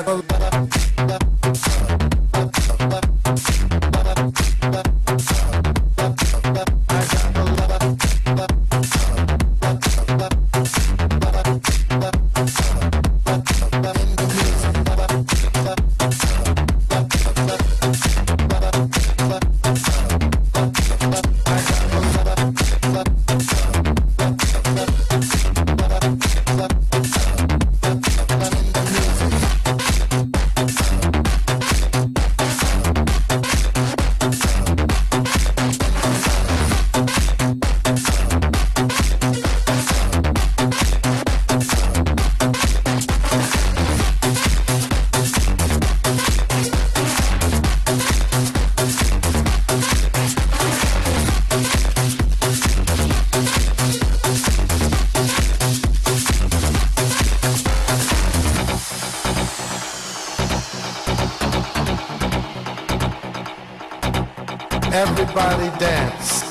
Everybody dance.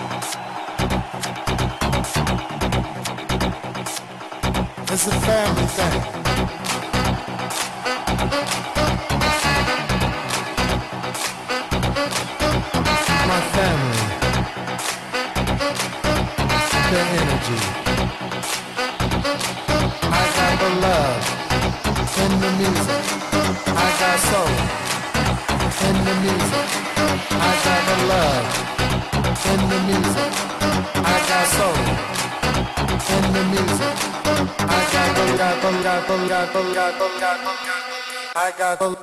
It's a family thing. My family. The energy. I got the love in the music. I got soul in the music. I got the love in the music. I got soul in the music. I got the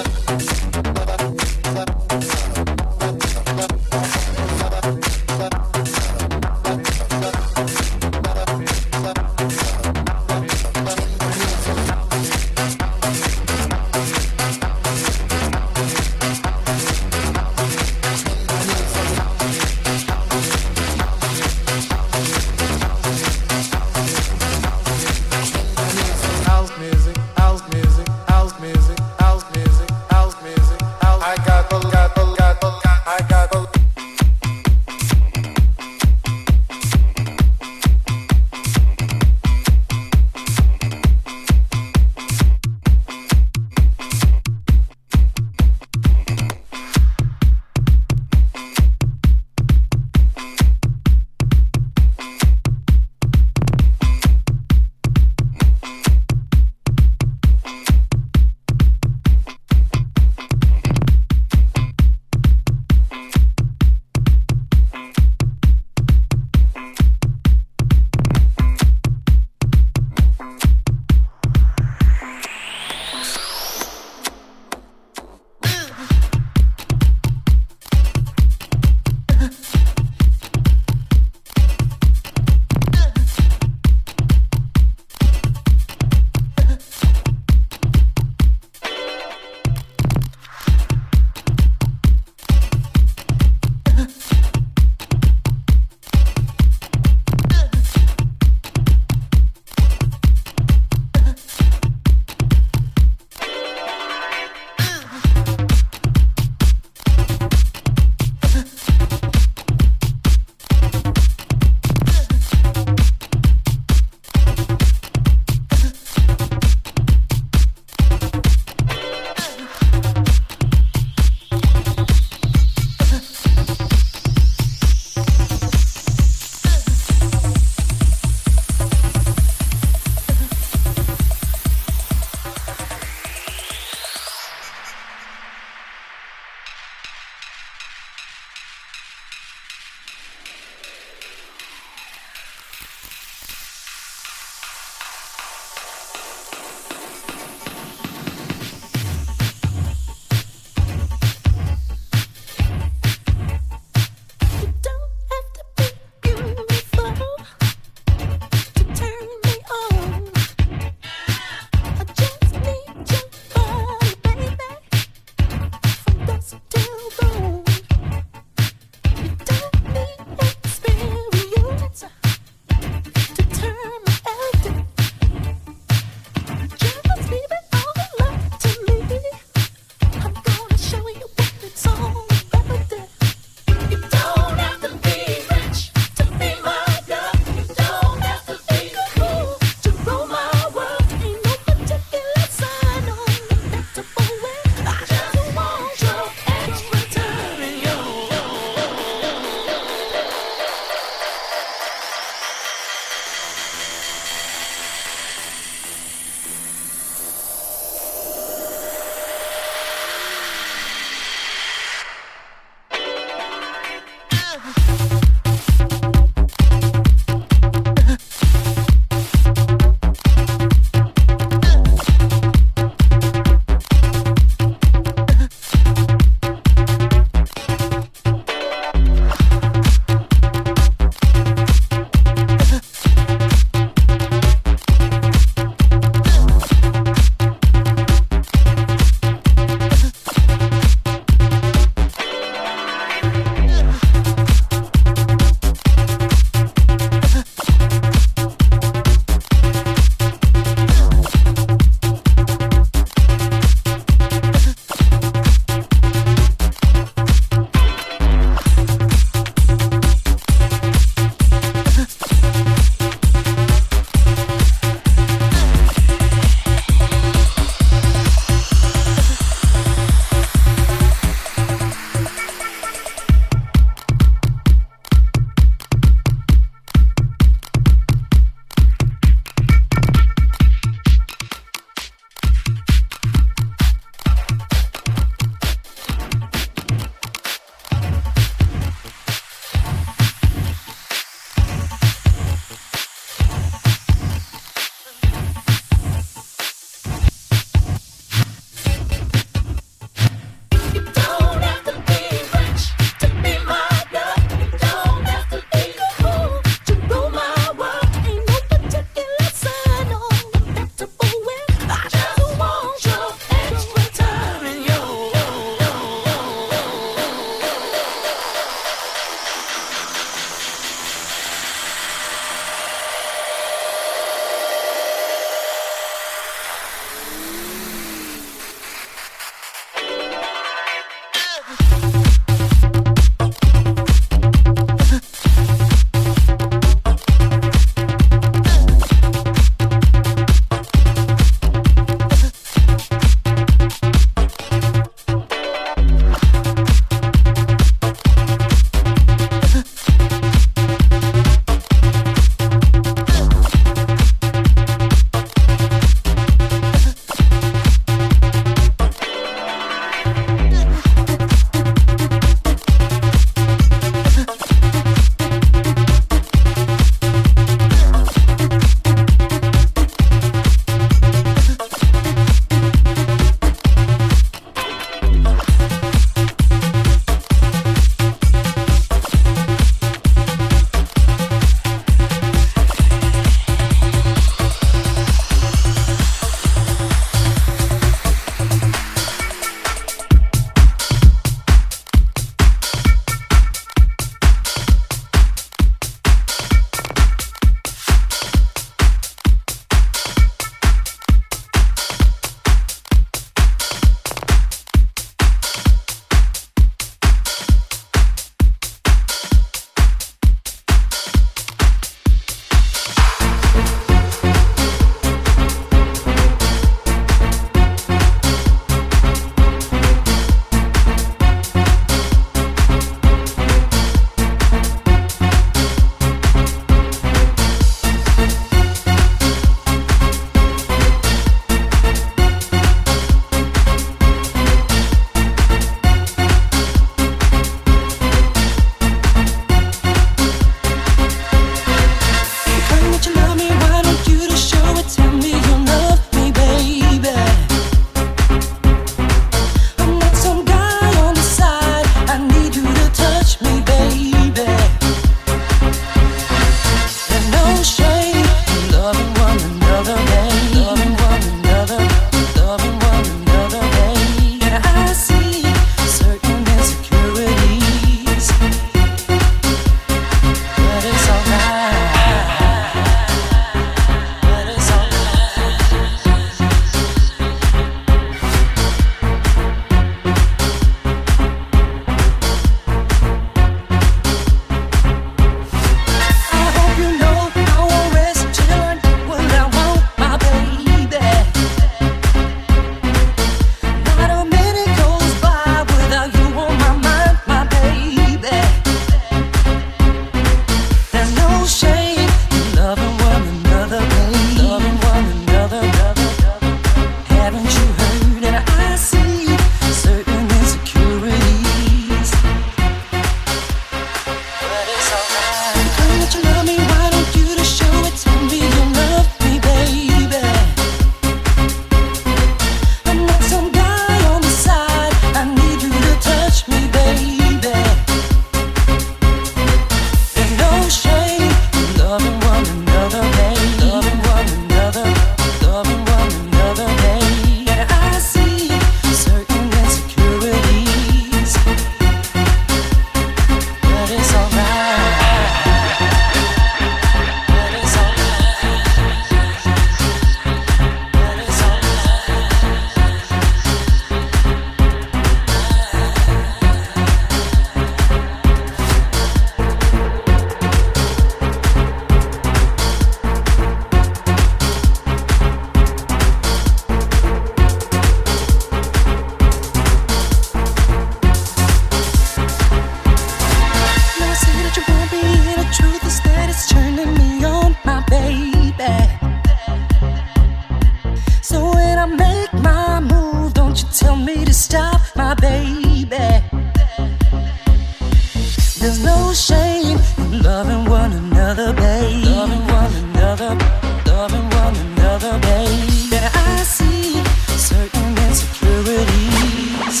no shame in loving one another, babe. Loving one another, loving one another, babe. Then I see certain insecurities.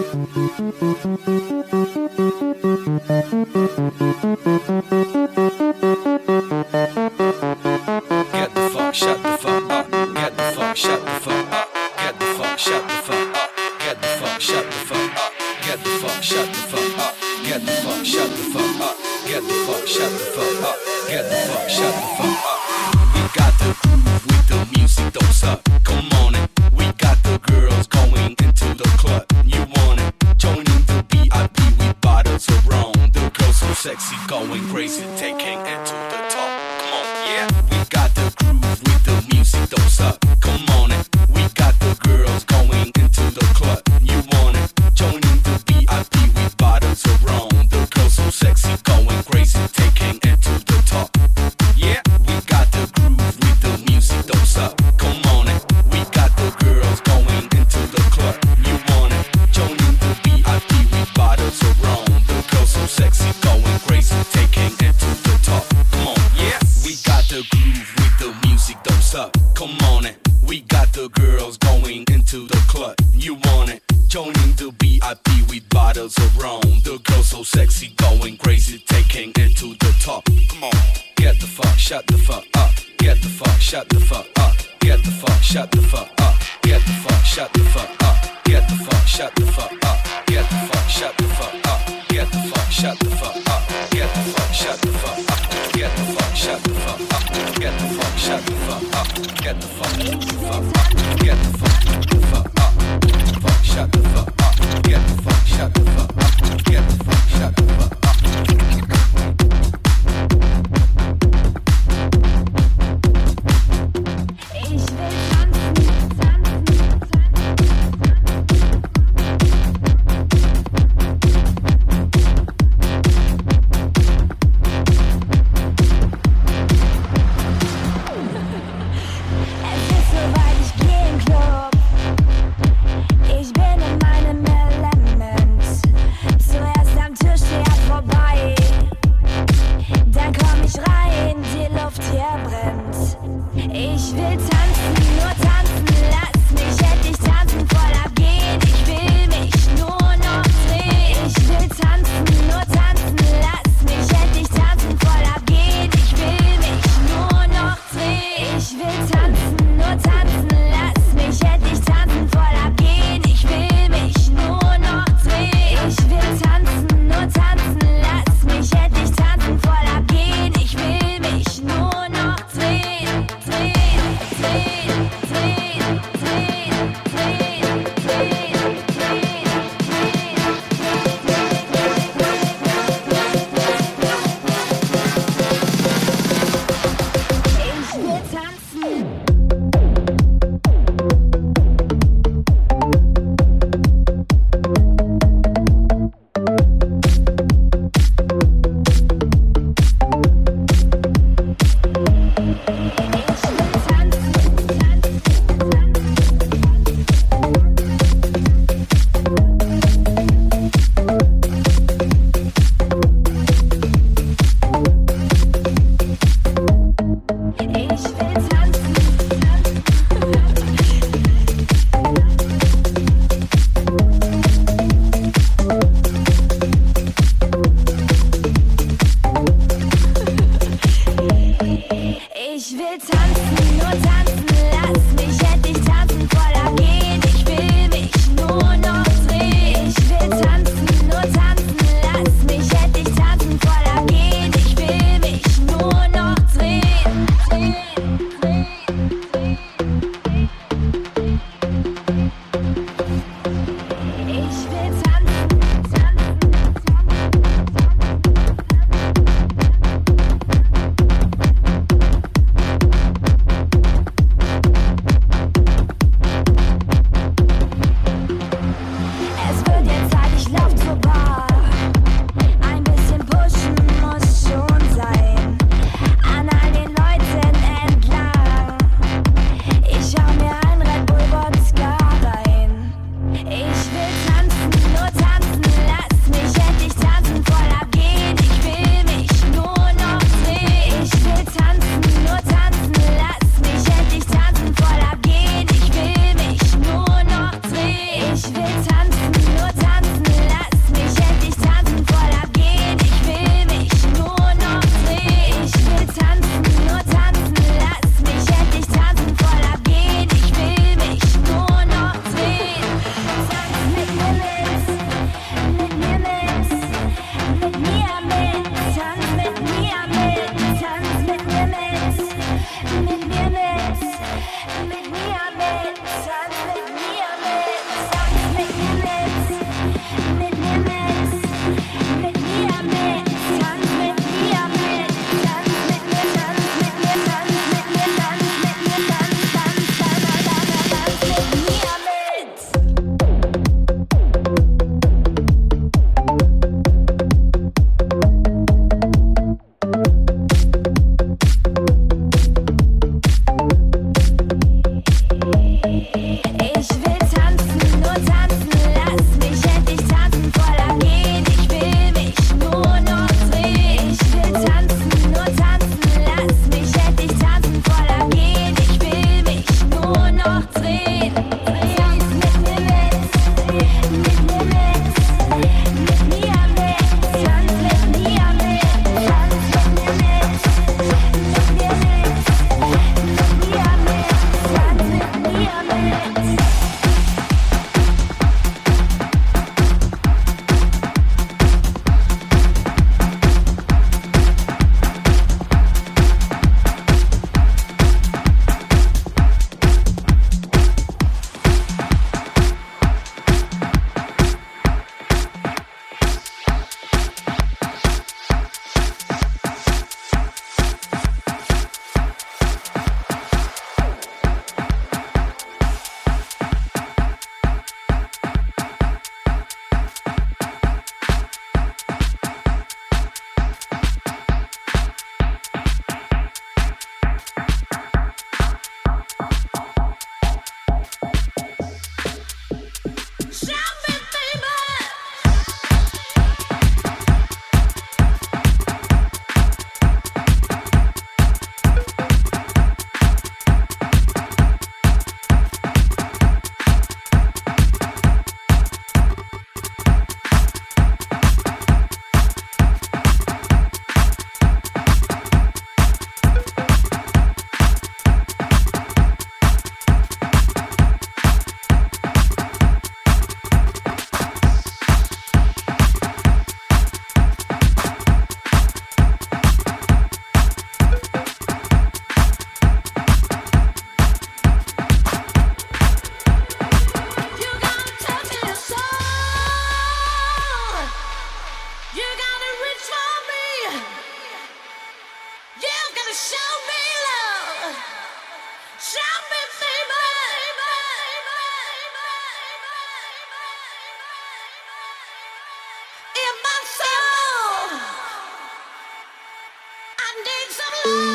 Es ist soweit, ich geh in den Club. Ich bin in meinem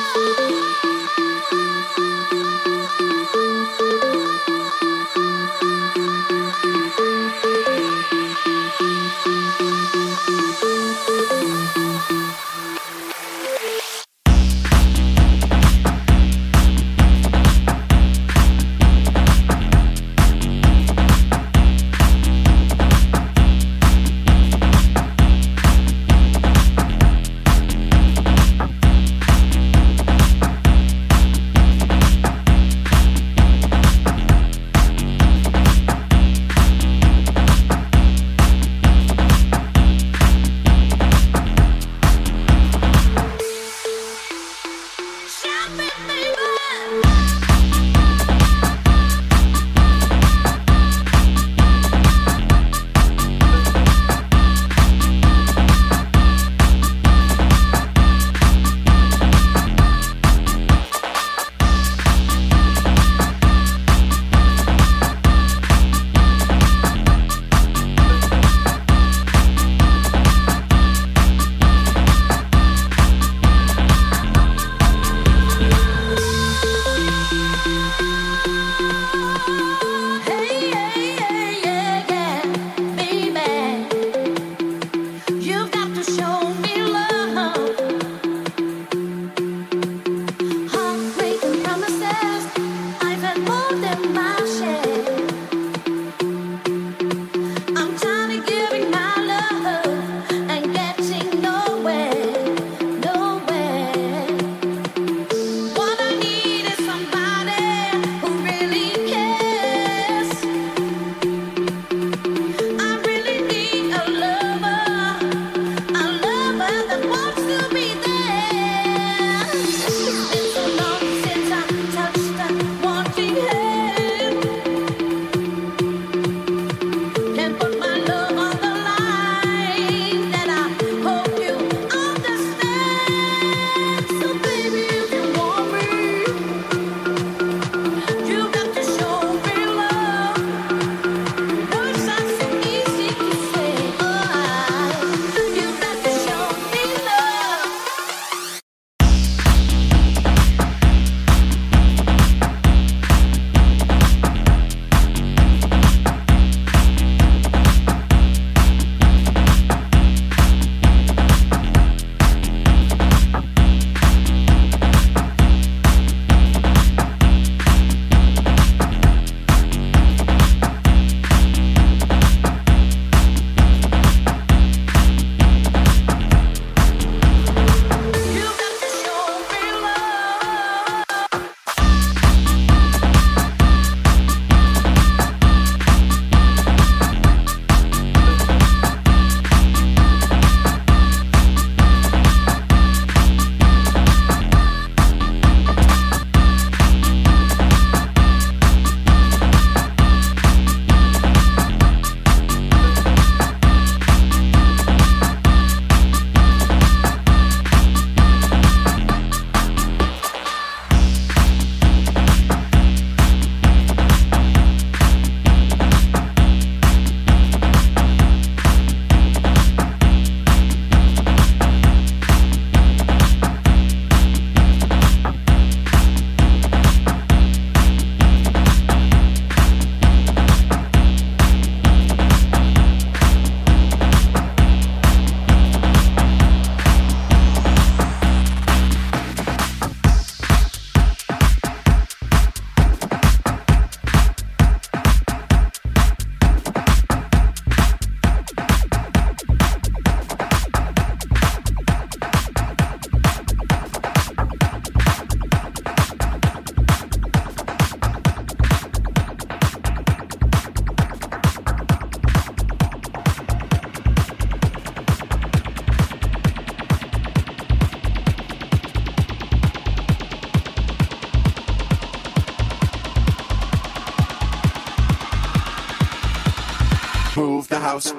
Move the house.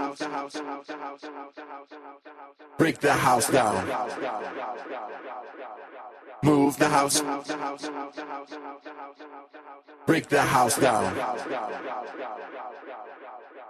Break the house down. Move the house. Break the house down.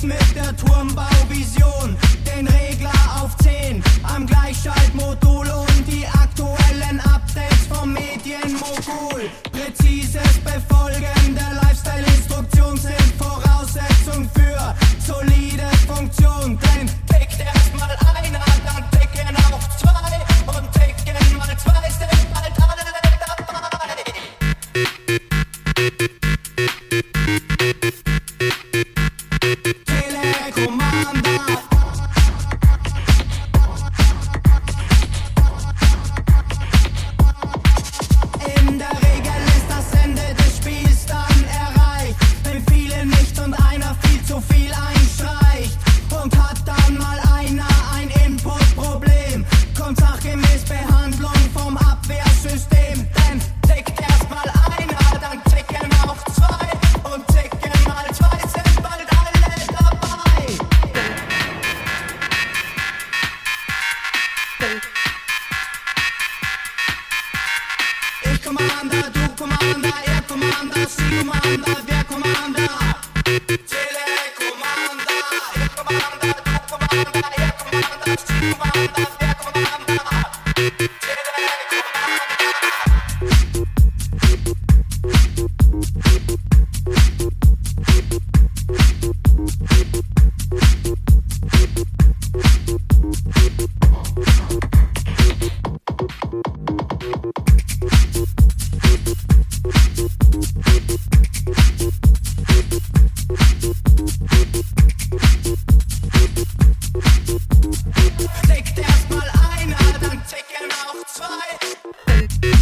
Zurück mit der Turmbauvision, den Regler auf 10 am Gleichschaltmodul und die aktuellen Updates vom Medienmogul. Präzises Befolgen der Lifestyle-Instruktion sind Voraussetzung für solide Funktion. Denn tickt erstmal einer, dann ticken auch zwei und ticken mal zwei sind bald alle dabei. Telekommander. In der Regel ist das Ende des Spiels dann erreicht, wenn viele nicht und einer viel zu viel einstreicht. Und hat dann mal einer ein Input-Problem, kommt sachgemäß Behandlung vom Abwehrsystem. Denn tickt erstmal einer, dann ticken auch zwei und ticken mal zwei sind bald alle dabei. Ich Commander, du Commander, er Commander, sie Commander, wer Commander? Telekommander, ich Commander, du Commander, er Commander, sie Commander, wer Commander? Tickt erstmal einer, dann ticken auch zwei.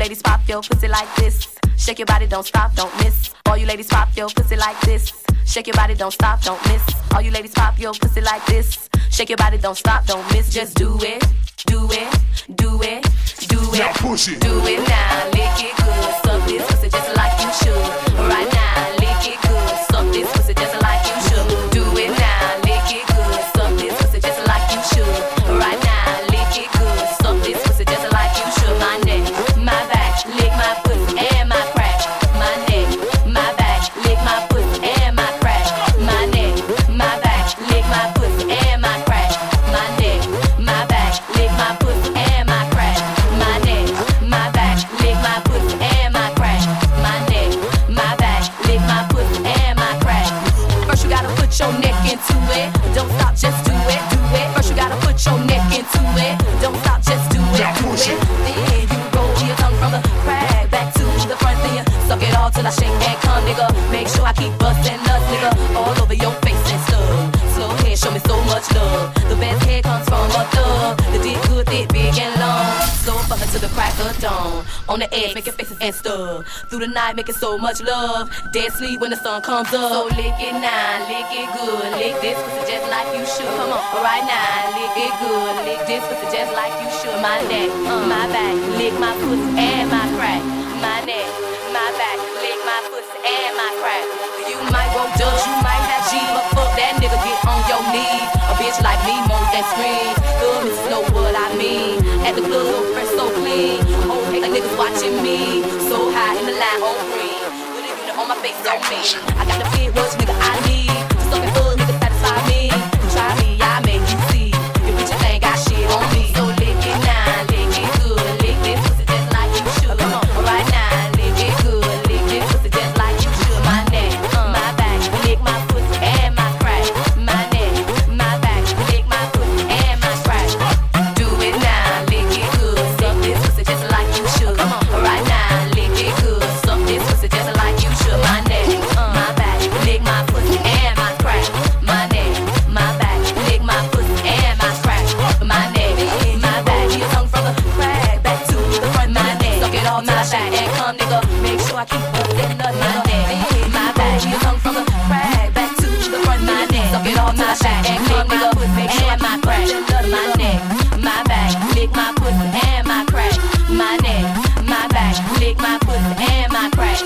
ladies pop your pussy like this. Shake your body, don't stop, don't miss. All you ladies pop your pussy like this. Shake your body, don't stop, don't miss. All you ladies pop your pussy like this. Shake your body, don't stop, don't miss. Just do it, do it, do it, do it. Now push it. Do it now, lick it good. Suck this pussy just like you should. Right now, lick it good. Suck this pussy just like you should. Do it now, lick it good. Suck this pussy just like you should. Right now, lick it good. Suck this pussy just like you should. My neck, my back, lick my pussy and my crack. My neck, my back, lick my pussy and my crack. My neck, my back, lick my pussy and my crack. My neck, my back, lick my pussy and my crack. My neck, my back, lick my pussy and my crack. My neck, my back, lick my pussy and my crack. First you gotta put your neck into it. Don't stop, just do it, do it. First you gotta put your neck into it. Don't stop, just do it, do it. Then you roll your tongue from the crack back to the front. Then you suck it all till I shake and come, nigga. Make sure I keep busting nuts, nigga, all over your face and stuff. Slow head, show me so much love. The best head comes from a thug. The dick good, thick, big and long. Slow fucking to the crack of dawn. On the edge, making faces and stuff. Through the night, making so much love. Dead sleep when the sun comes up. So lick it now, lick it good. Lick this pussy just like you should. Come on, right now, lick it good. Lick this pussy just like you should. My neck, my back, lick my pussy and my crack. My neck, my back, lick my pussy and my crack. You might roll dubs, you might have G, but fuck that nigga, get on your knees. A bitch like me more than scream. Little missus know what I mean. At the club, fresh so clean. Oh, hey, like niggas watching me. So high in the line on green. With a unit on my face on me. I got the big rush, nigga, I need. Just suckin' full, nigga, satisfy me. Try me, I make you see. Your bitch ain't got shit on me. So lick it now, lick it good. Lick this pussy just like you should. Come on, right now, lick it good. Lick this pussy just like you should. My neck, my back, lick my pussy and my crack. My neck, my back, lick my pussy and my crack. Do it now, lick it good. Suck this pussy just like you should. Come on, right now, lick it good. Suck this pussy just like you should. My neck, my back, lick my pussy and my crack. My neck, my back, lick my pussy and my crack. My neck, my back, your tongue from the crack back to the front. My neck, suck it all till I shine and come, nigga. Make sure I keep bustin' nuts. My neck, my back, your tongue from the crack back to the front. My neck, suck it all till I shine and come, nigga. Make sure I keep bustin' nuts. My neck, my back, lick my pussy and my crack. My neck, my back, lick my pussy and my crack.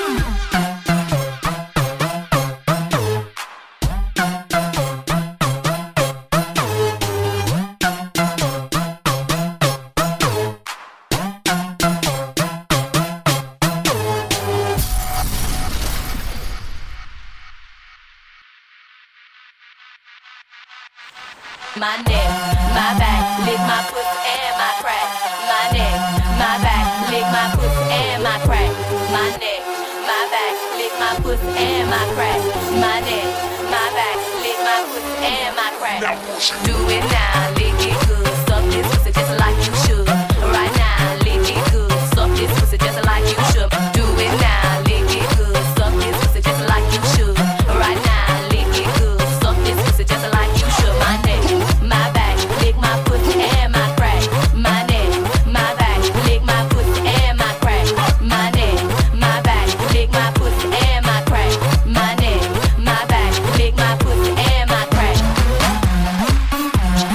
My neck, my back, lick my pussy and my crack. My neck, my back, lick my pussy and my crack. My neck, my back, lick my pussy and my crack. My neck, my back, lick my pussy and my crack. Do it now, lick it good. Suck this pussy just like you should. Right now, lick it good. Suck this pussy just like you should. Do it now, lick it good. Suck this pussy just like you should. Right now, lick it good. Suck this pussy just like you should. My neck, my back, lick my pussy and my crack. My neck, my back, lick my pussy and my crack. My neck, my back, lick my pussy and my crack. My neck, my back, lick my pussy and my crack.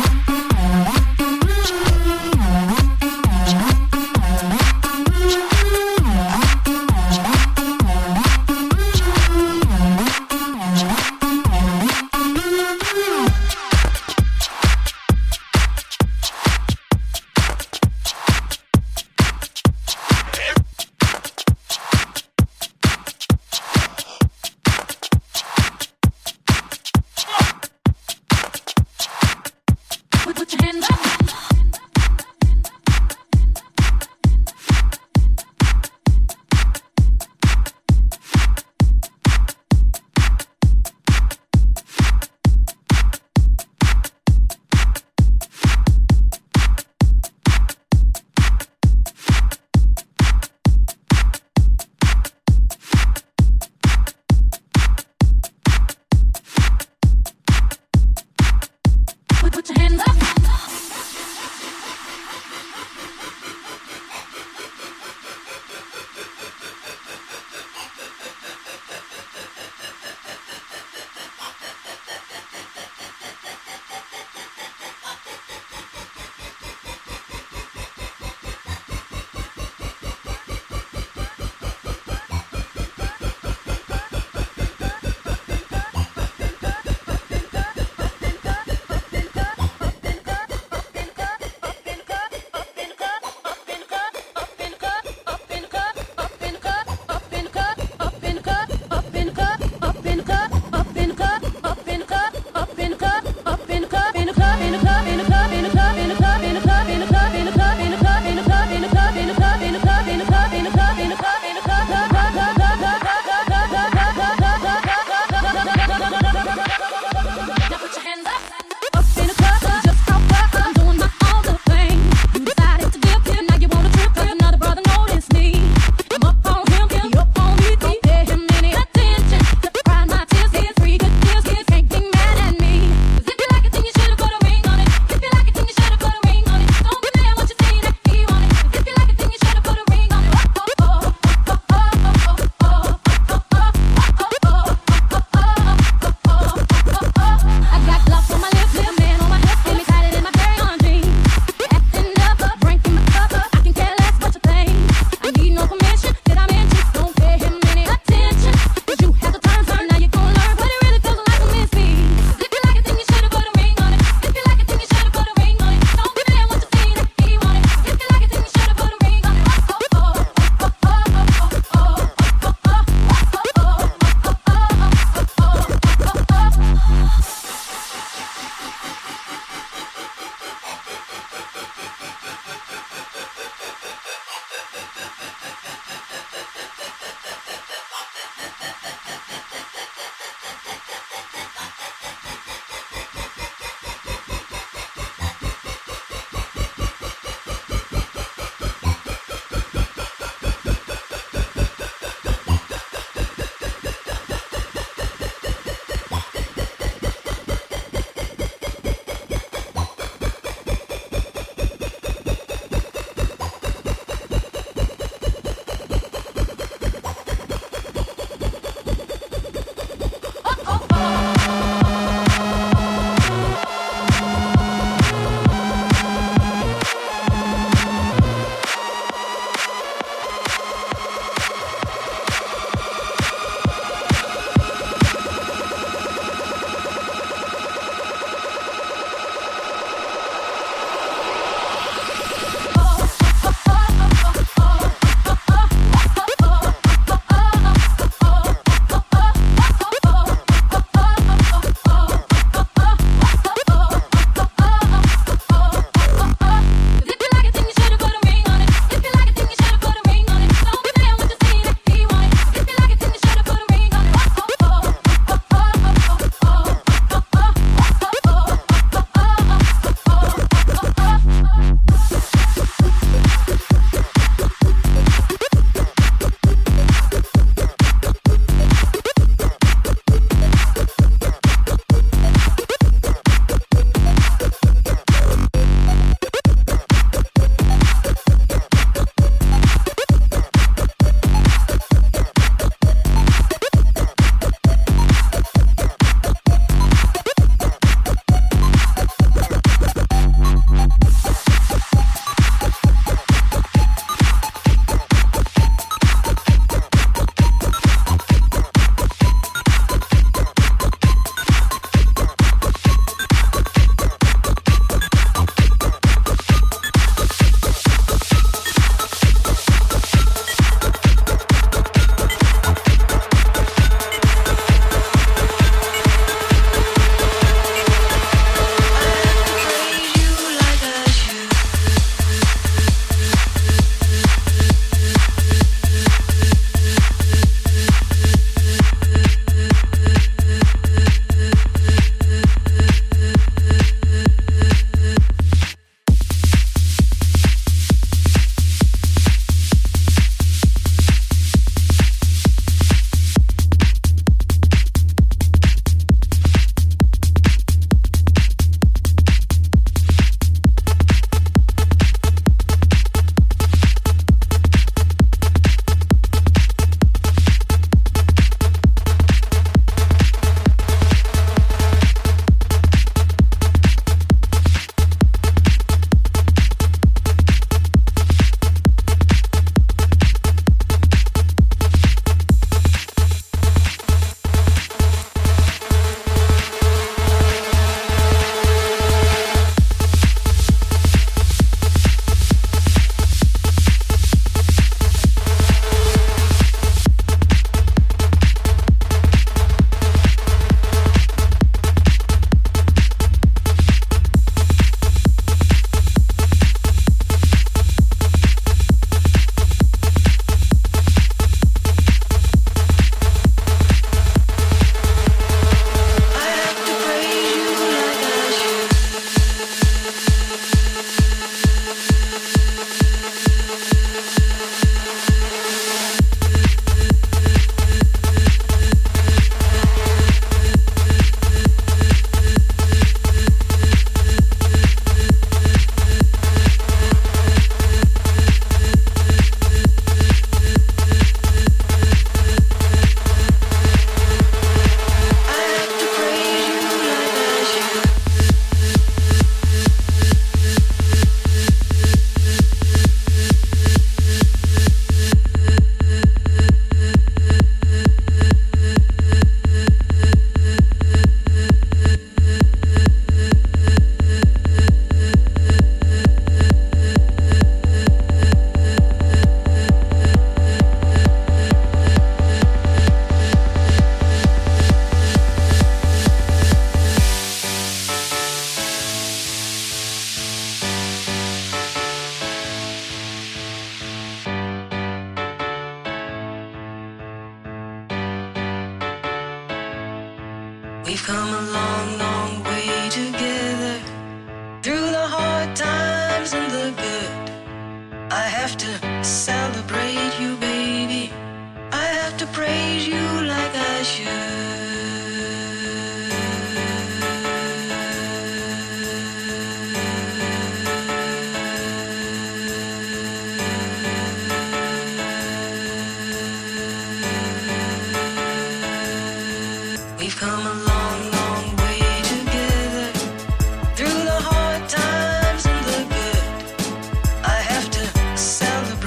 come a long, long way together. Through the hard times and the good, I have to celebrate you, baby. I have to praise you like I should. We've come a long, long way together. Through the hard times and the good, I have to celebrate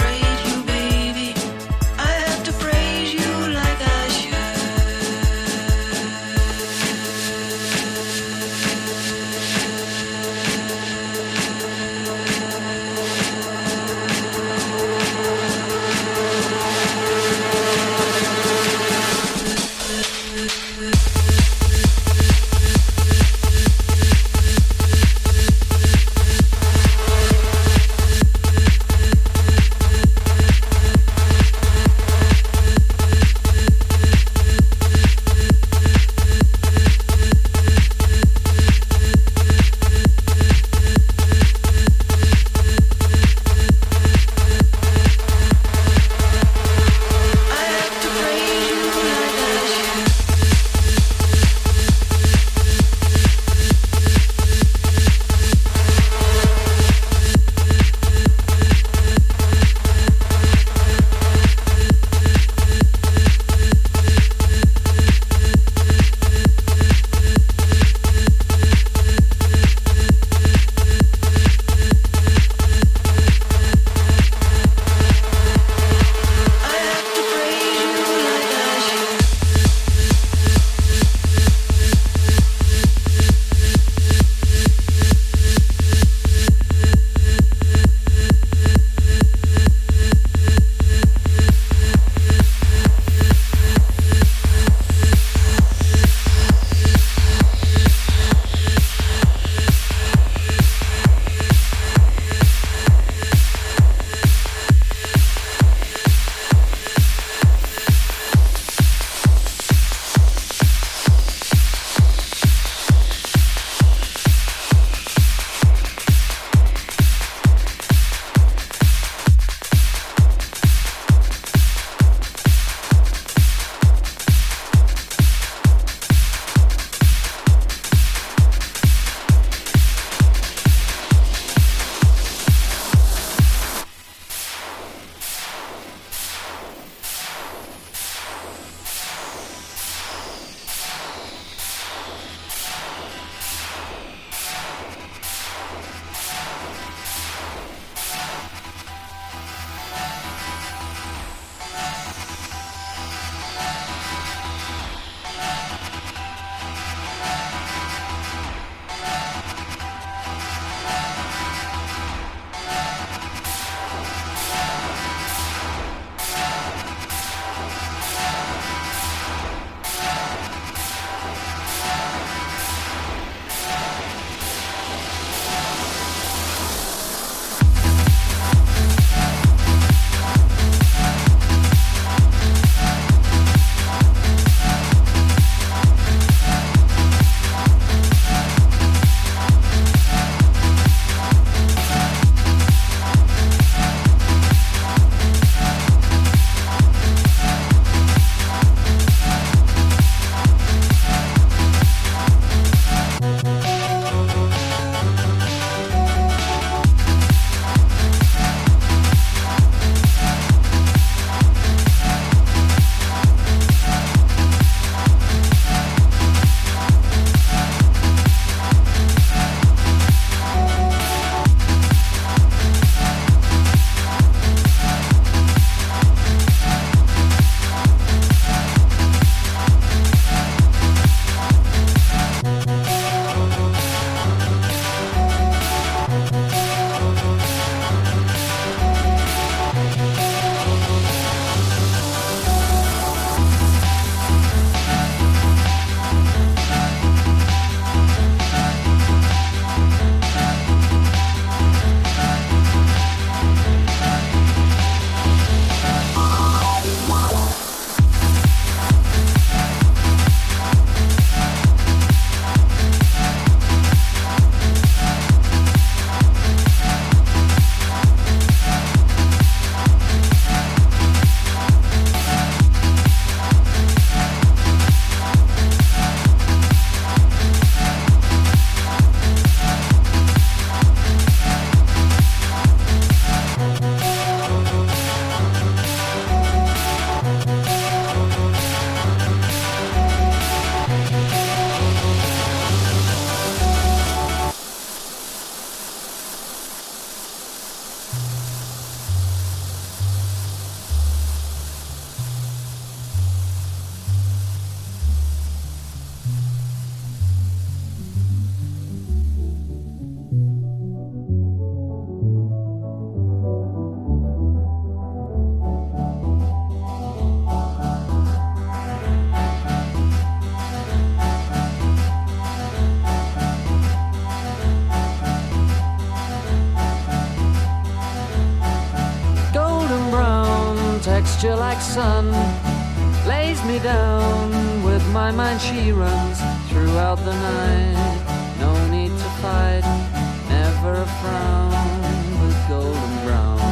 Pasture like sun lays me down. With my mind she runs throughout the night. No need to fight, never a frown. With golden brown.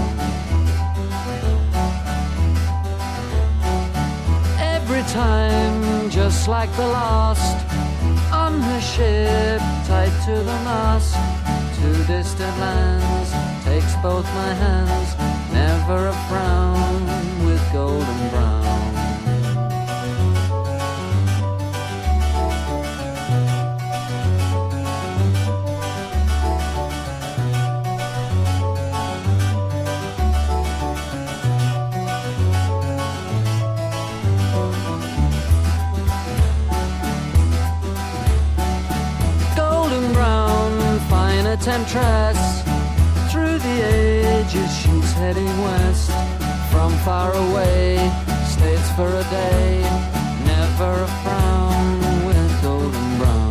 Every time, just like the last, on her ship, tied to the mast, to distant lands, takes both my hands, never a frown, with golden brown. Temptress, through the ages she's heading west. From far away, stays for a day, never a frown, with golden brown.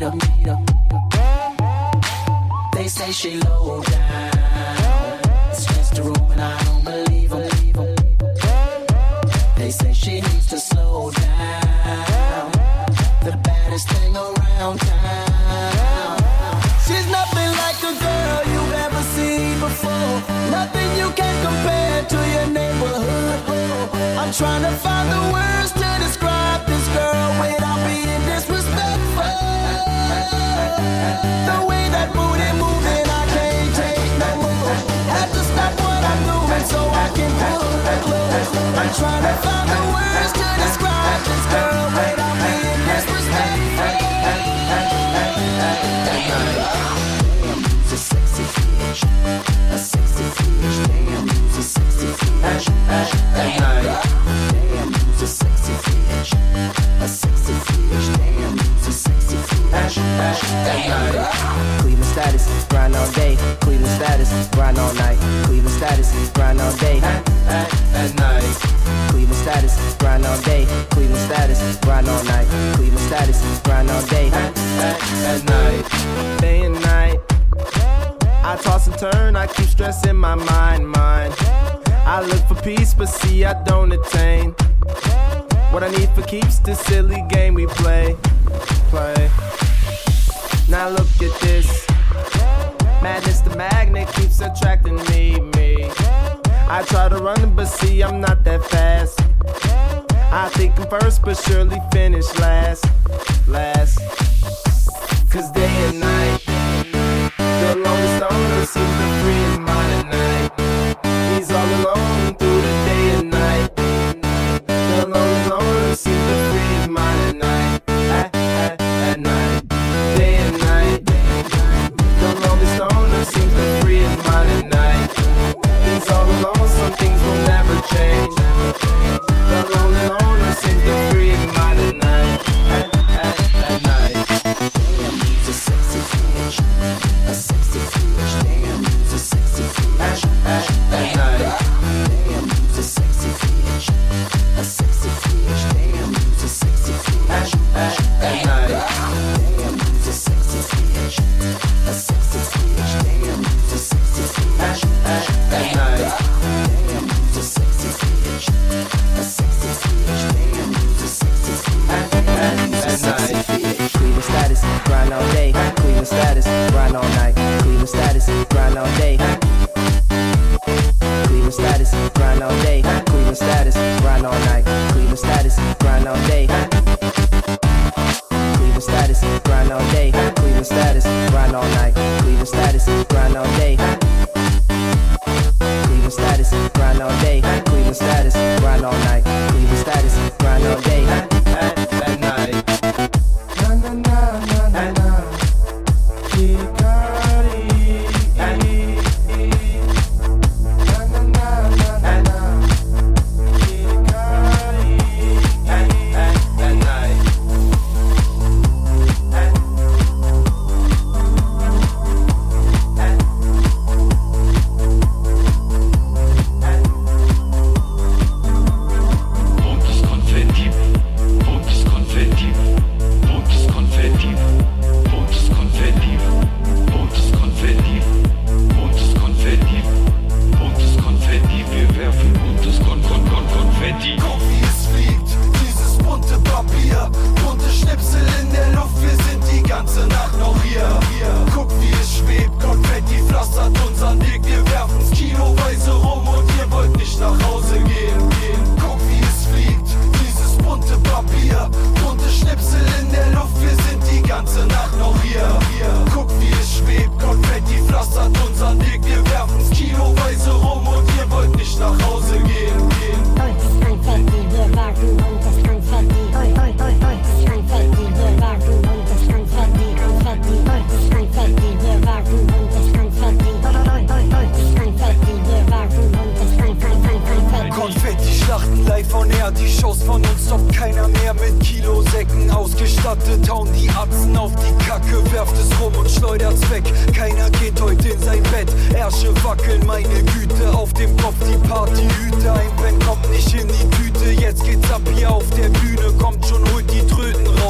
her. They say she low down. It's just a rumor and I don't believe them. They say she needs to slow down. The baddest thing around town. She's nothing like a girl you've ever seen before. Nothing you can compare to your neighborhood. I'm trying to find the words to describe this girl without being disrespectful. The way that booty moving, I can't take no more. Have to stop what I'm doing so I can pull her close. I'm trying to find the words to describe this girl without being disrespectful. Damn, you's a sexy bitch, a sexy bitch. Damn, you's a sexy bitch. Damn, you's a sexy bitch, a sexy bitch. Damn, you's a sexy bitch. Cleveland status, grind all day. Cleveland status, grind all night. Cleveland status, grind all day. At night. Cleveland status, grind all day. Cleveland status, grind all night. Cleveland status, grind all day. At night. Day and night. I toss and turn, I keep stressing my mind. I look for peace, but see I don't attain. What I need for keeps this silly game we play. Now look at this. Madness, the magnet keeps attracting me. I try to run, but see I'm not that fast. I think I'm first, but surely finish last. Cause day and night, the longest loner seems to free his mind at night. He's all alone through the day and night. The longest loner seems to free his mind at night. At night, day and night. The longest loner seems to free his mind at night. He's all alone, some things will never change. The lonely loner seems to free his mind at night. At night. Damn, he's a sexy bitch, a sexy bitch. Damn, he's a sexy bitch. At night. Damn, he's a sexy bitch, a sexy bitch. Damn, he's a sexy bitch. At night. Damn, he's a sexy bitch, a sexy bitch. Damn, he's a sexy bitch. At night. Damn, he's a sexy bitch, a sexy bitch. Damn, he's a sexy bitch. Cleveland status, grind all day. Cleveland status, grind all night. Cleveland status, grind all day. Cleveland status, grind all day. Cleveland status, grind all night. Cleveland status, grind all day. Cleveland status, grind all day. Cleveland status, grind all night. Cleveland status, grind all day. Cleveland status, grind all day. Cleveland status, grind all night. Cleveland status, grind all day. At night. Na na na na na na. Hikari. Na na na na na na. Hikari. At night. Buntes Konfetti, buntes Konfetti, buntes Konfetti, buntes Konfetti, buntes Konfetti, buntes Konfetti, buntes Konfetti, wir werfen buntes Konfetti. Guck, wie es fliegt, dieses bunte Papier. Bunte Schnipsel in der Luft, wir sind die ganze Nacht noch hier. Guck, wie es schwebt, Konfetti pflastert unseren Weg. Wir werfen's kiloweise rum und ihr wollt nicht nach Hause gehen. Guck, wie es fliegt, dieses bunte Papier. Bunte Schnipsel in der Luft, wir sind die ganze Nacht noch hier. Guck, wie es schwebt, Konfetti pflastert unseren Weg. Wir werfen's kiloweise rum und ihr wollt nicht nach Hause gehen. Buntes Konfetti, wir werfen buntes Konfetti. Buntes Konfetti, wir werfen buntes Konfetti. Buntes Konfetti, wir werfen buntes Konfetti. Buntes Konfetti, wir werfen buntes Konfetti. Konfetti-Schlachten live on air, die Shows von uns stoppt keiner mehr. Mit Kilosäcken ausgestattet, hauen die Atzen auf die Kacke, werft es rum und schleudert weg. Keiner geht heute in sein Bett, Ärsche wackeln, meine Güte. Auf dem Kopf die Partyhüte, ein Ben kommt nicht in die Tüte. Jetzt geht's ab hier auf der Bühne, kommt schon, holt die Tröten raus.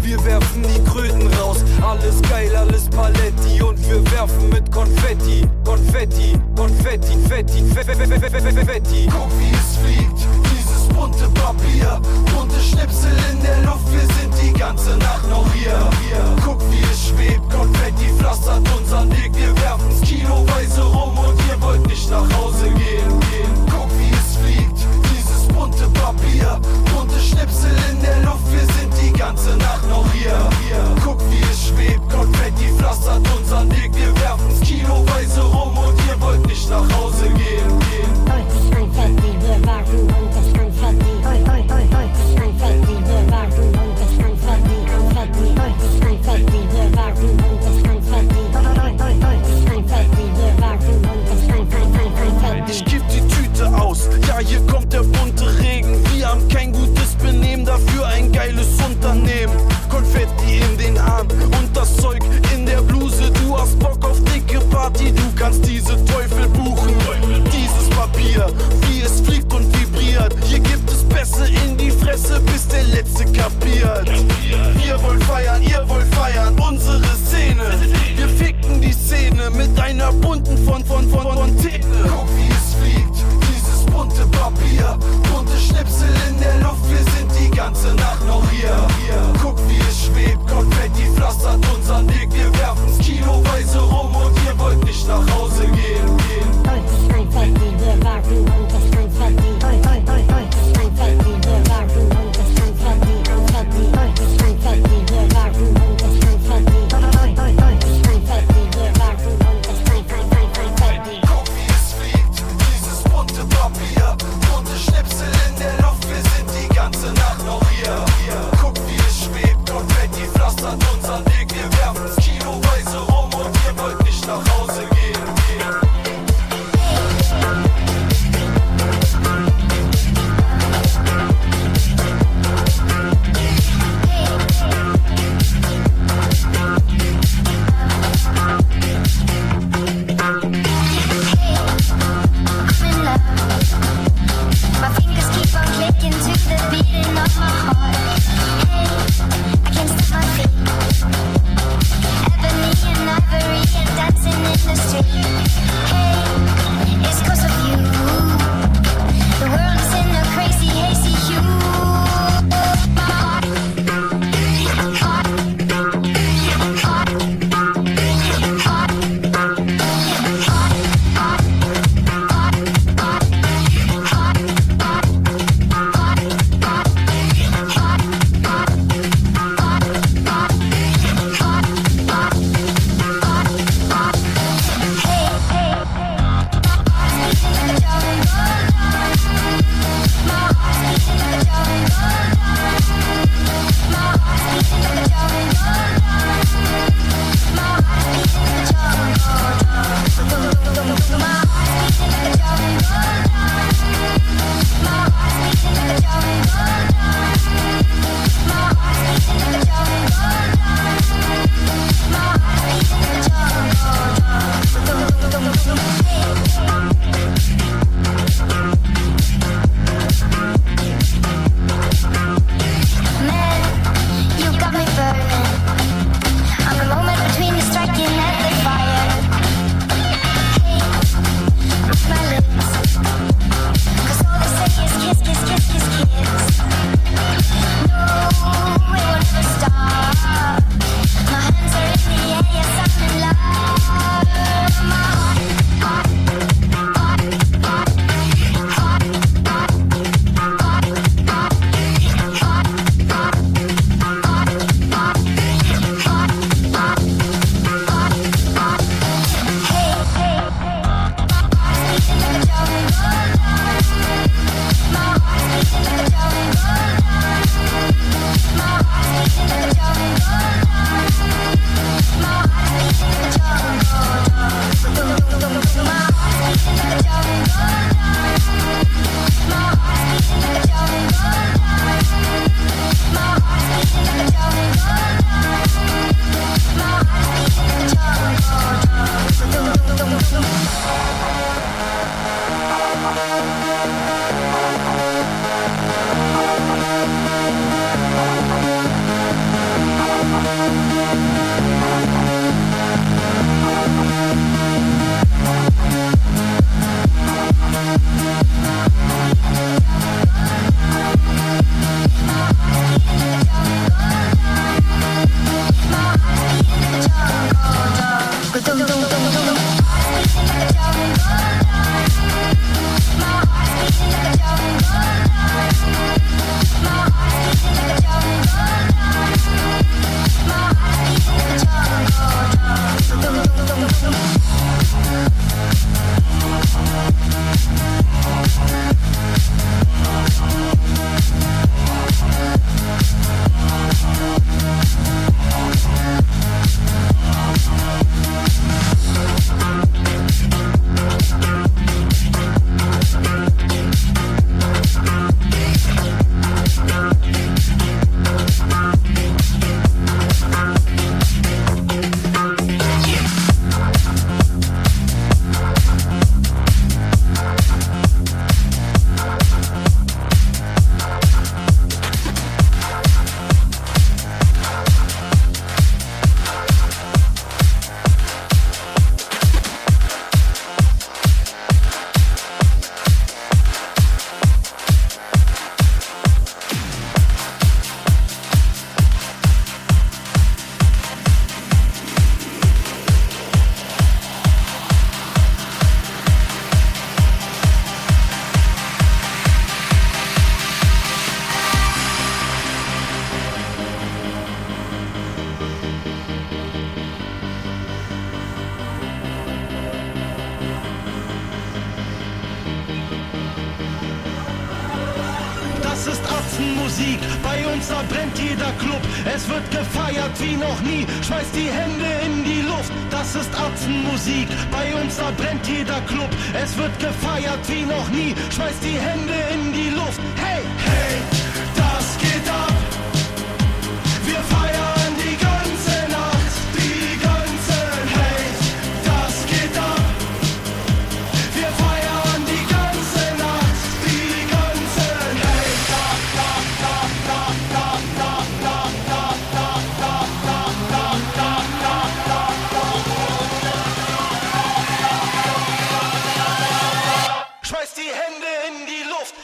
Wir werfen die Kröten raus, alles geil, alles Paletti. Und wir werfen mit Konfetti, Konfetti, Konfetti, Fetti, Fetti. Guck wie es fliegt, dieses bunte Papier, bunte Schnipsel in der Luft, wir sind die ganze Nacht noch hier. Guck wie es schwebt, Konfetti pflastert unseren Weg, wir werfen's kiloweise rum und ihr wollt nicht nach Hause gehen. Guck wie es fliegt, dieses bunte Papier, bunte Schnipsel in der Luft, wir sind die ganze Nacht noch hier. Guck wie es schwebt, Konfetti pflastert unseren Weg, wir werfen's kiloweise rum und ihr wollt nicht nach Hause gehen. Buntes Konfetti, wir werfen buntes Konfetti. Buntes Konfetti, wir werfen buntes Konfetti. Konfetti, buntes Konfetti. Atzenmusik, bei uns da brennt jeder Club. Es wird gefeiert wie noch nie, schmeißt die Hände in die Luft. Das ist Atzenmusik, bei uns da brennt jeder Club. Es wird gefeiert wie noch nie, schmeißt die Hände in die Luft. Hey, hey, das geht ab. Wir feiern die ganze Nacht, die ganzen Hey, das geht ab. Wir feiern die ganze Nacht, die ganzen Hey, da, da, da, da, da, da, da, da, da, da, da, da, da, da, da. Schmeißt die Hände in die Luft.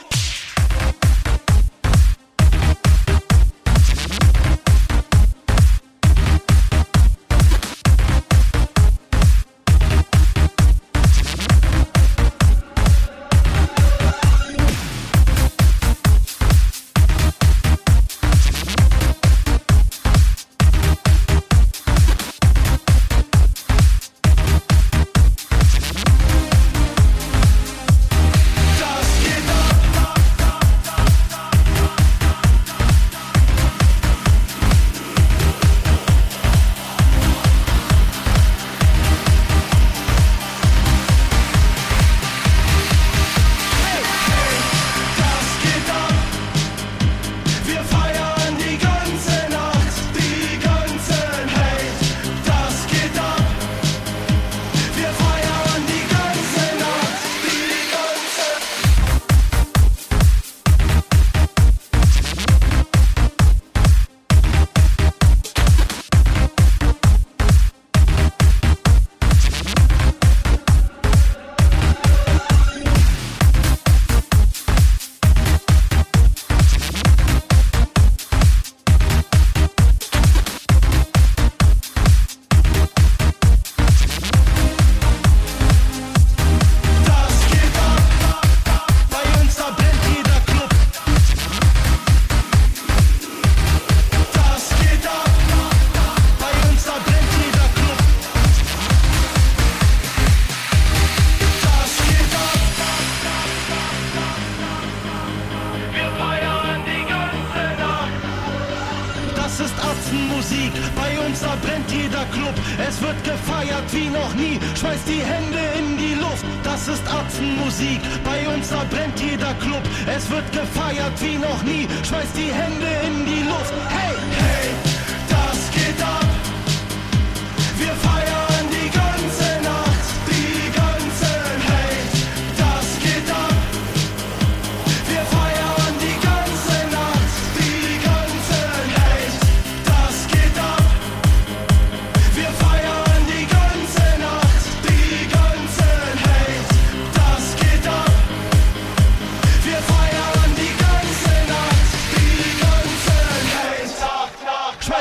Musik, bei uns da brennt jeder Club. Es wird gefeiert wie noch nie, schmeißt die Hände in die Luft. Das ist Atzenmusik, bei uns da brennt jeder Club. Es wird gefeiert wie noch nie, schmeißt die Hände in die Luft. Hey, hey, das geht ab. Wir feiern die ganze Nacht, die ganzen Hey, das geht ab. Wir feiern die ganze Nacht, die ganzen Hey, das geht ab. Wir feiern die ganze Nacht, die ganzen Hey, das geht ab. Wir feiern die ganze Nacht, die ganzen Hey,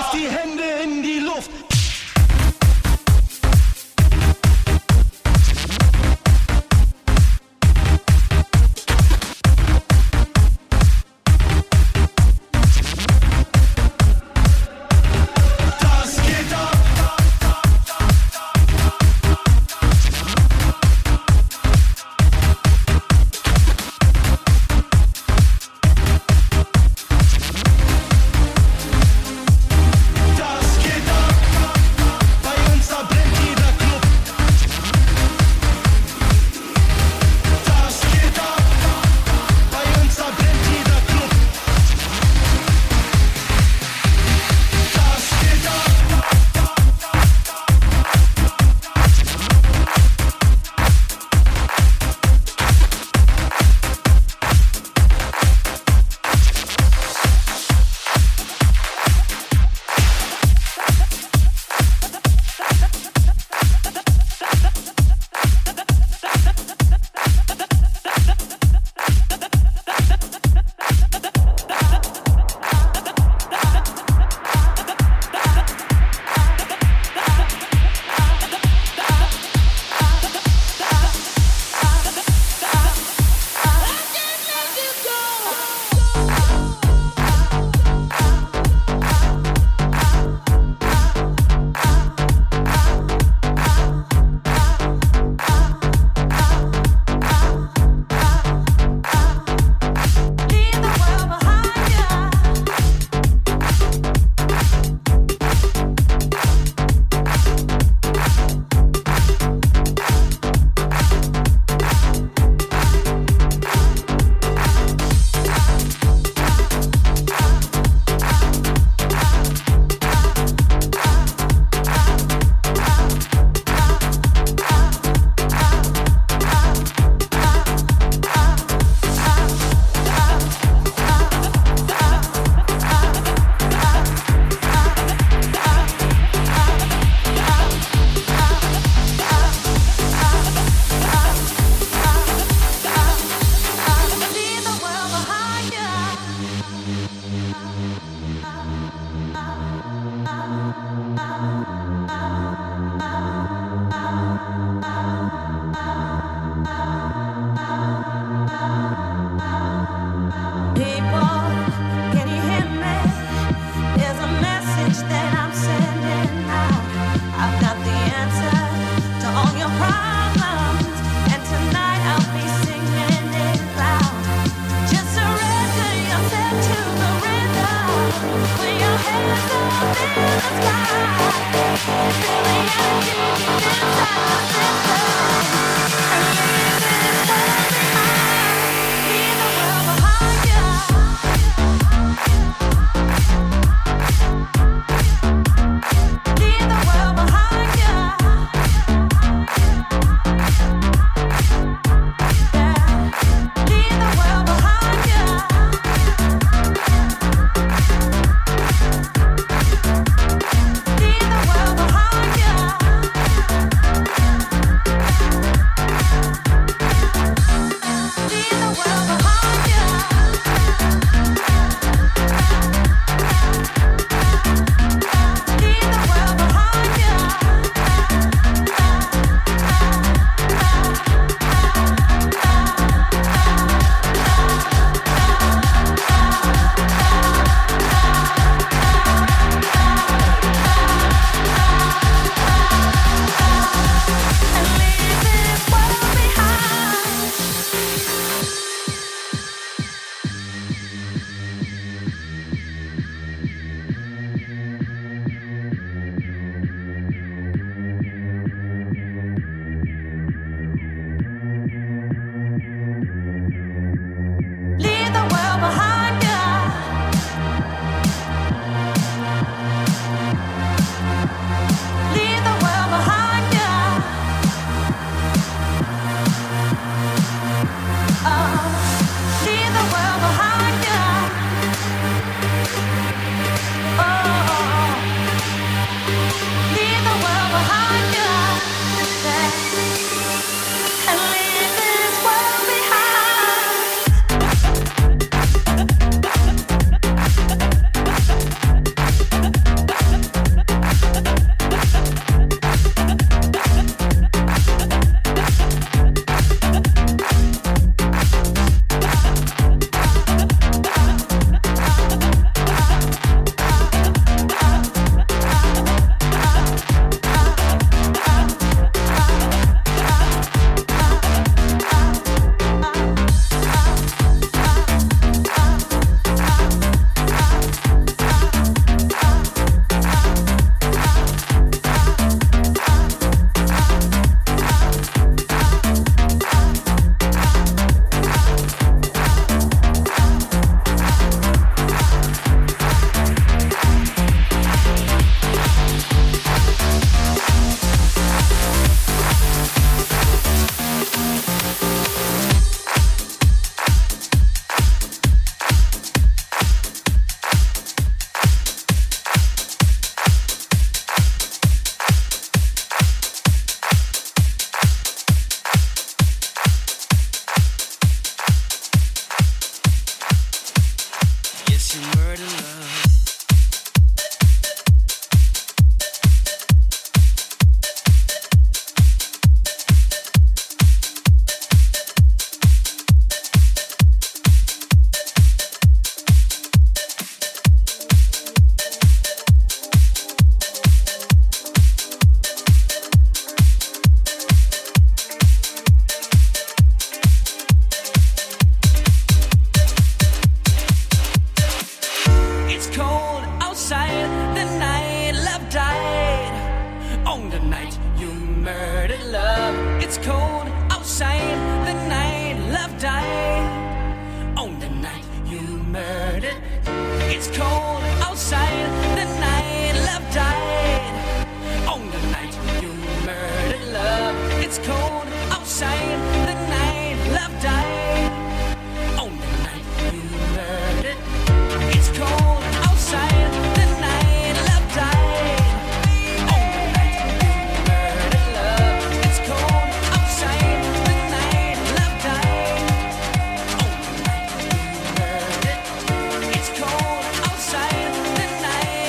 the night you murdered love. It's cold outside, the night love died. On the night you murdered. It's cold outside, the night love died. On the night you murdered love. It's cold outside, the night love died. On the night you murdered. It's cold outside, the night love died. On the night you murdered love. It's cold outside, the night love died. On the night you murdered. It's cold outside, the night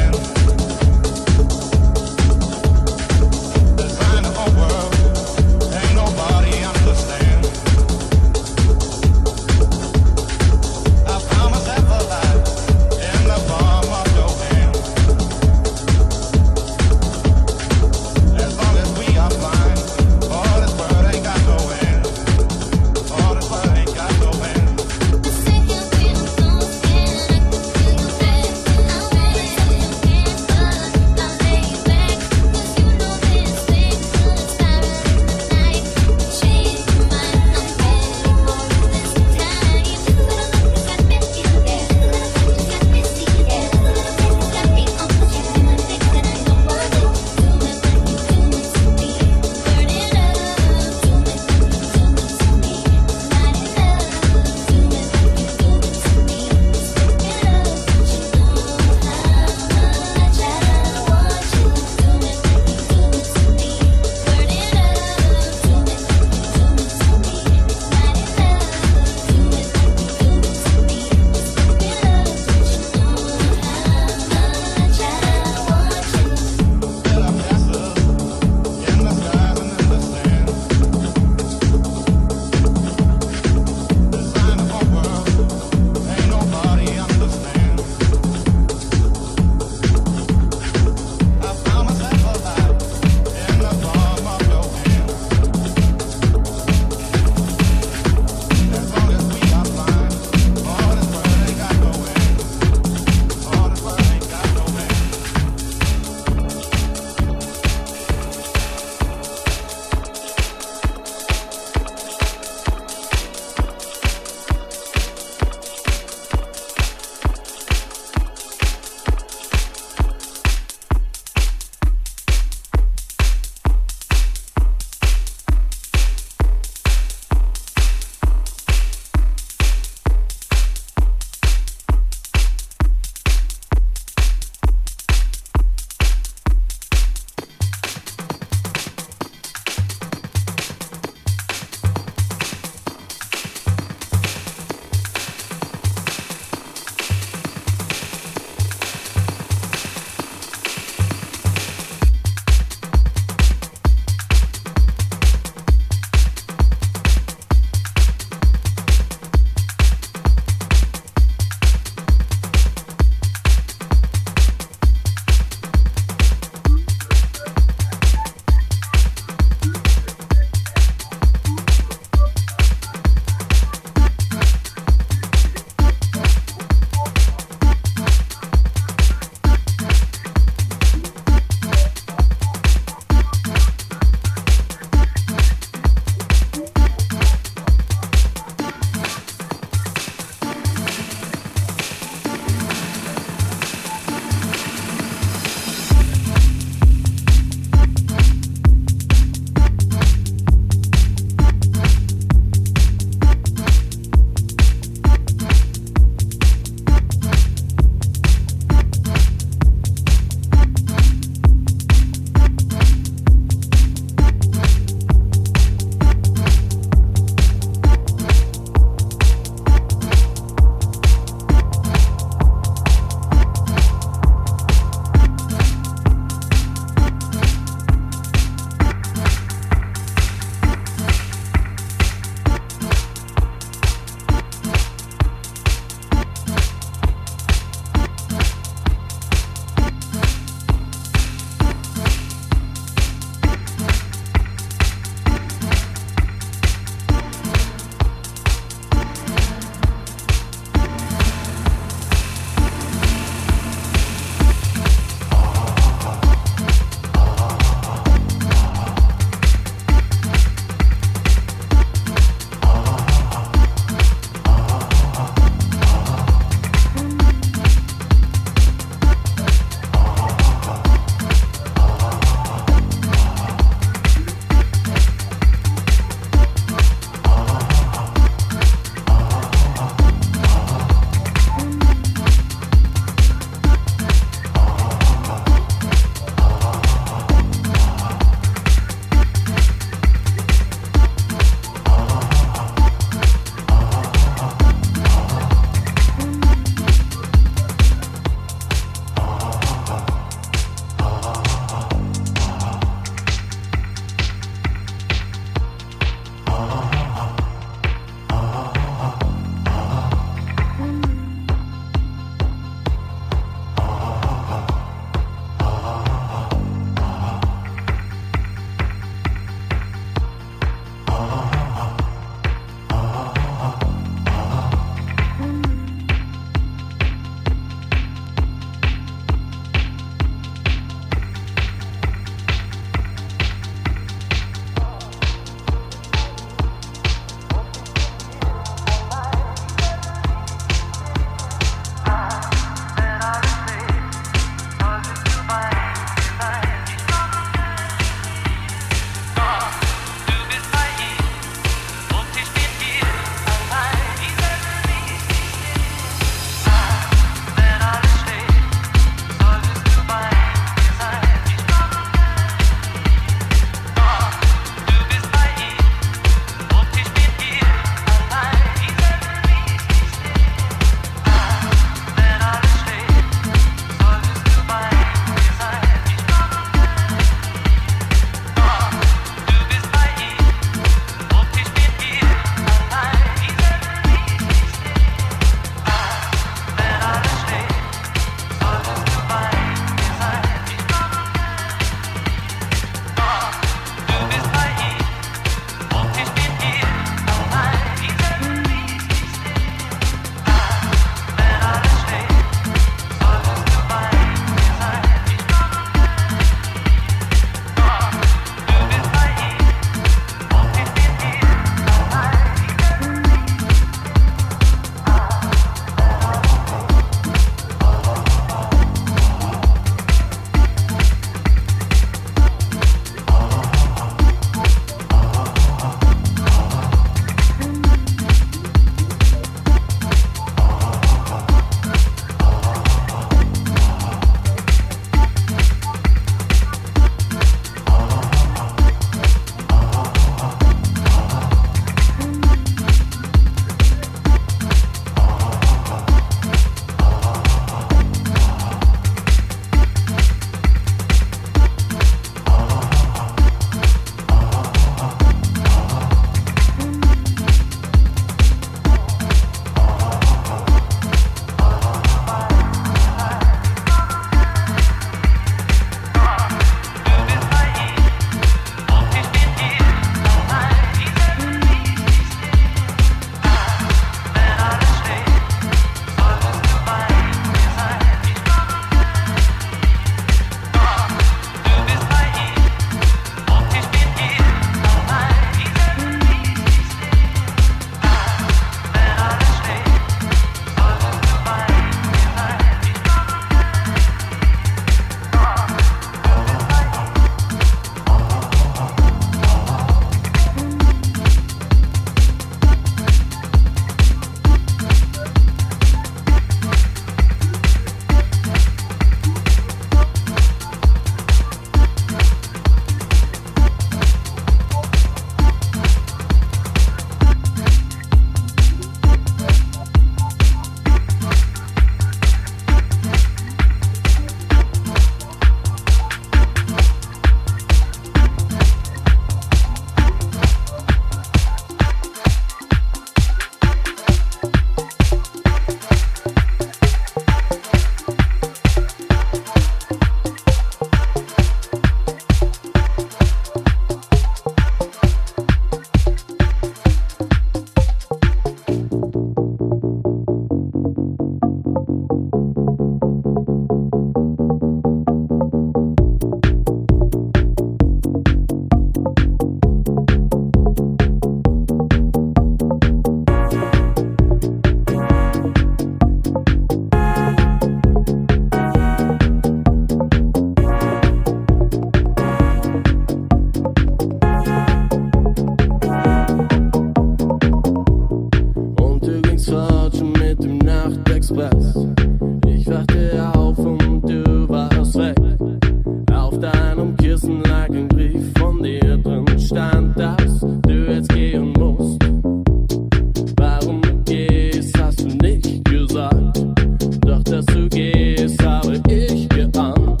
gehen musst. Warum du gehst, hast du nicht gesagt. Doch dass du gehst, habe ich geahnt.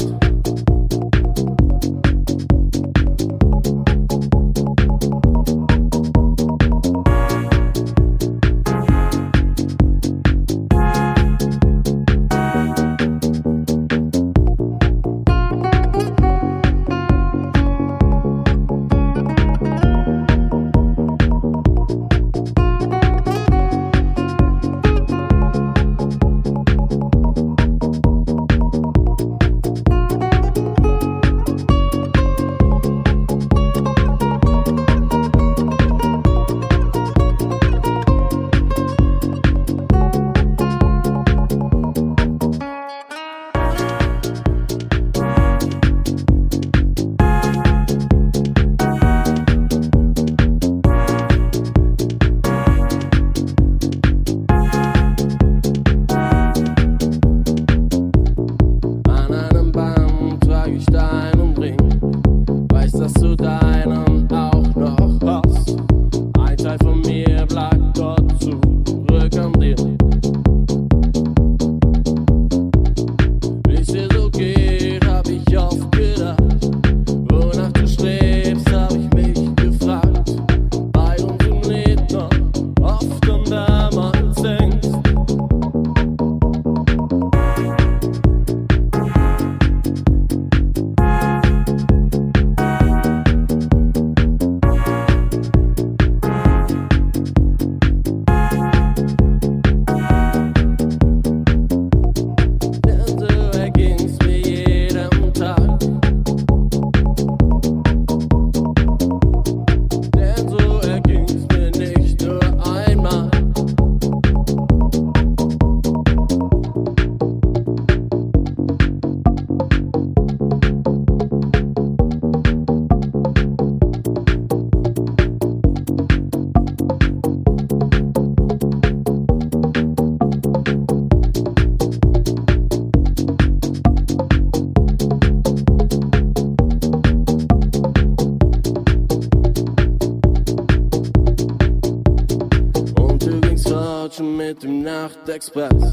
Mit dem Nachtexpress.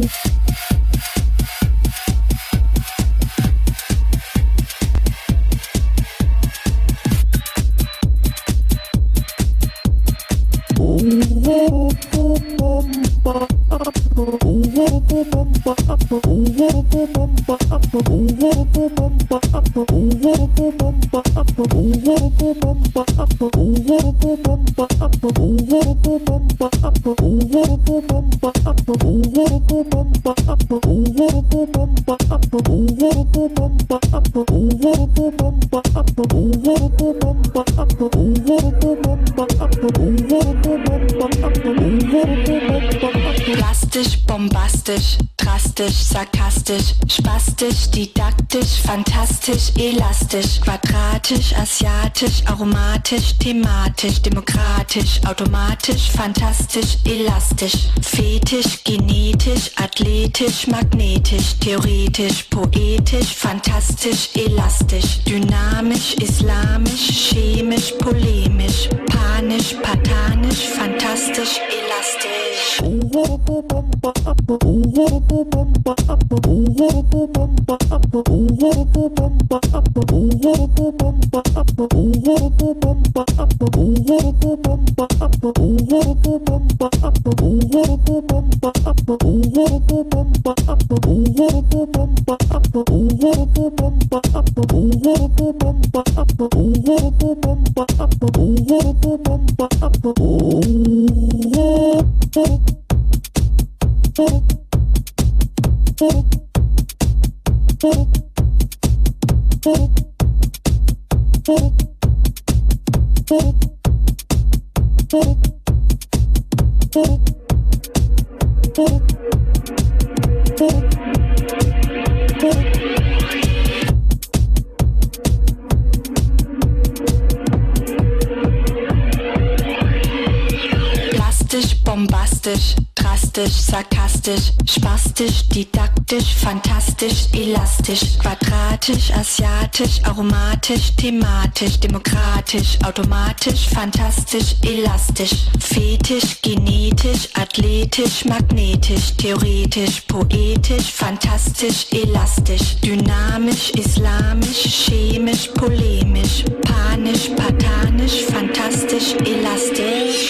Plastisch, bombastisch, drastisch, sarkastisch, spastisch, didaktisch, fantastisch, elastisch, quadratisch, asiatisch, aromatisch, thematisch, demokratisch, automatisch, fantastisch, elastisch, fetisch, genetisch, athletisch, magnetisch, theoretisch, poetisch, fantastisch, elastisch, dynamisch, islamisch, chemisch, polemisch, panisch, patanisch, fantastisch, elastisch. Plastisch, bombastisch, drastisch, sarkastisch, spastisch, didaktisch, fantastisch, elastisch, quadratisch, asiatisch, aromatisch, thematisch, demokratisch, automatisch, fantastisch, elastisch, fetisch, genetisch, athletisch, magnetisch, theoretisch, poetisch, fantastisch, elastisch, dynamisch, islamisch, chemisch, polemisch, panisch, patanisch, fantastisch, elastisch.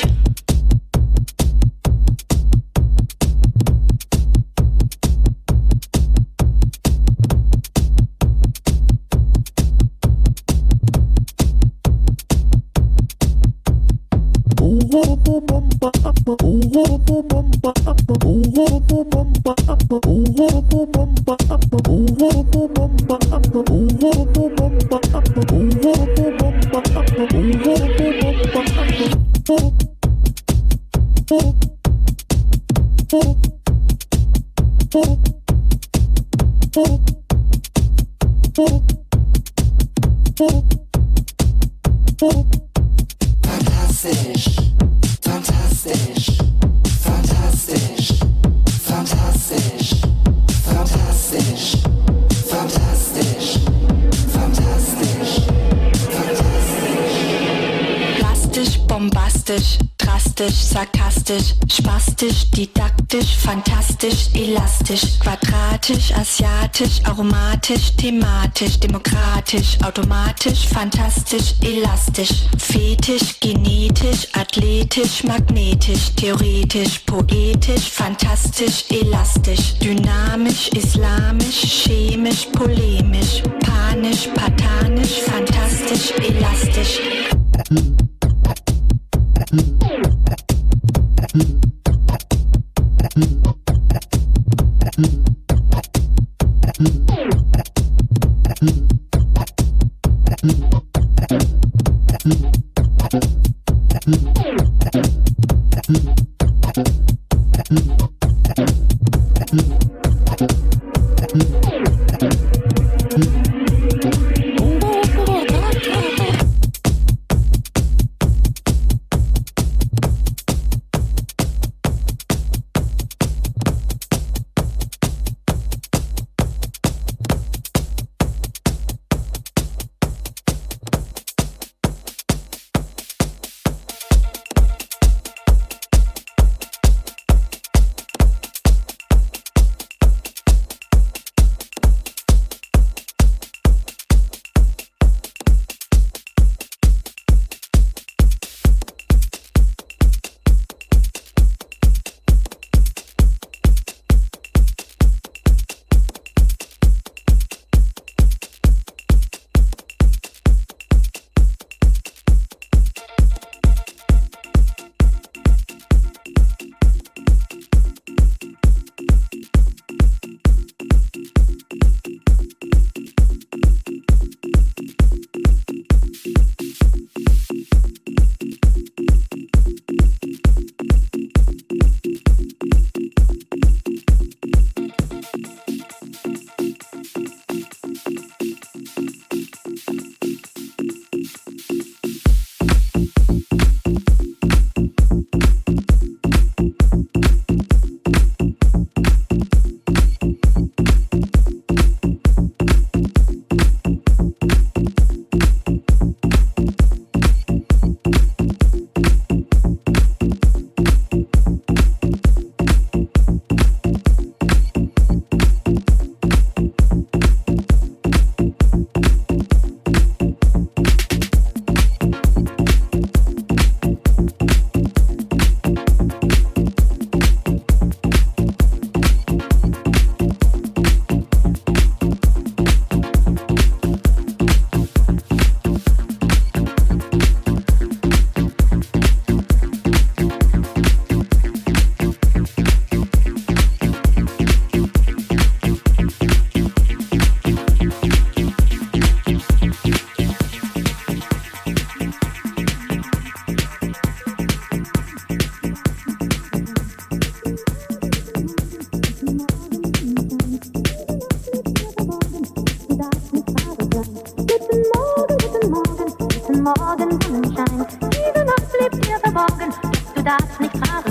Fantastisch, fantastisch, fantastisch, fantastisch, fantastisch, fantastisch, fantastisch, fantastisch. Plastisch, bombastisch, drastisch, sarkastisch, spastisch, didaktisch, fantastisch, elastisch, quadratisch, asiatisch, aromatisch, thematisch, demokratisch, automatisch, fantastisch, elastisch, fetisch, genetisch, athletisch, magnetisch, theoretisch, poetisch, fantastisch, elastisch, dynamisch, islamisch, chemisch, polemisch, panisch, patanisch, fantastisch, elastisch.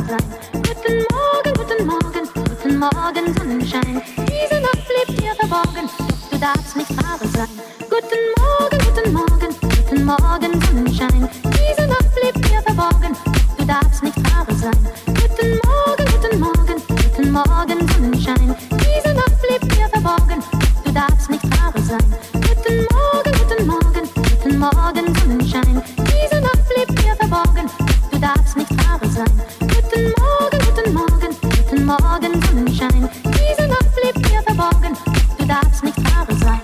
sein. Guten Morgen, guten Morgen, guten Morgen, Sonnenschein. Diese Nacht blieb dir verborgen, doch du darfst nicht wahre sein. Guten Morgen, guten Morgen, guten Morgen, Sonnenschein. Diese Nacht blieb dir verborgen, doch du darfst nicht wahre sein. Guten Morgen, guten Morgen, guten Morgen, Sonnenschein. Diese Nacht blieb dir verborgen, doch du darfst nicht wahre sein. Guten Morgen, guten Morgen, guten Morgen, Sonnenschein. Diese Nacht blieb dir verborgen, doch du darfst nicht wahre sein. Guten Morgen, guten Morgen, guten Morgen, Sonnenschein. Diese Nacht blieb dir verborgen, doch du darfst nicht wahre sein.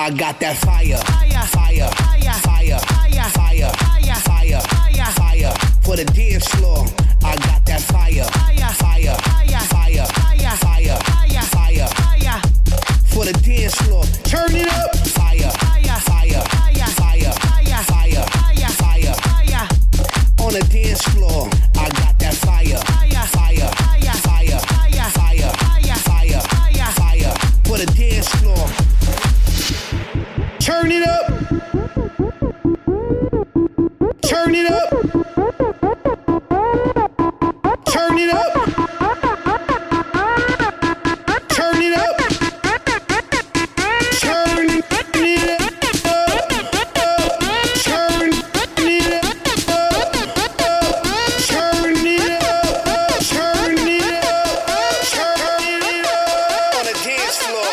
I got that fire, fire, fire, fire, fire, fire, fire for the dance floor. I got that fire, fire, fire, fire, fire, fire for the dance floor. Turn it up, fire, fire, fire, fire, fire, fire on the dance floor. I got that fire, fire, fire, fire, fire, fire for the dance floor. Turn it up. Turn it up. Turn it up. Turn it up. Turn it up. Turn it up. Turn it up. Turn it up on the dance floor.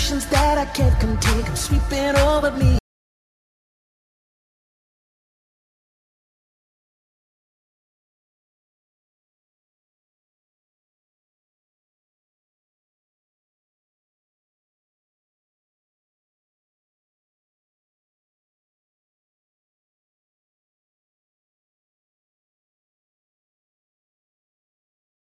emotions that I can't contain come sweeping over me.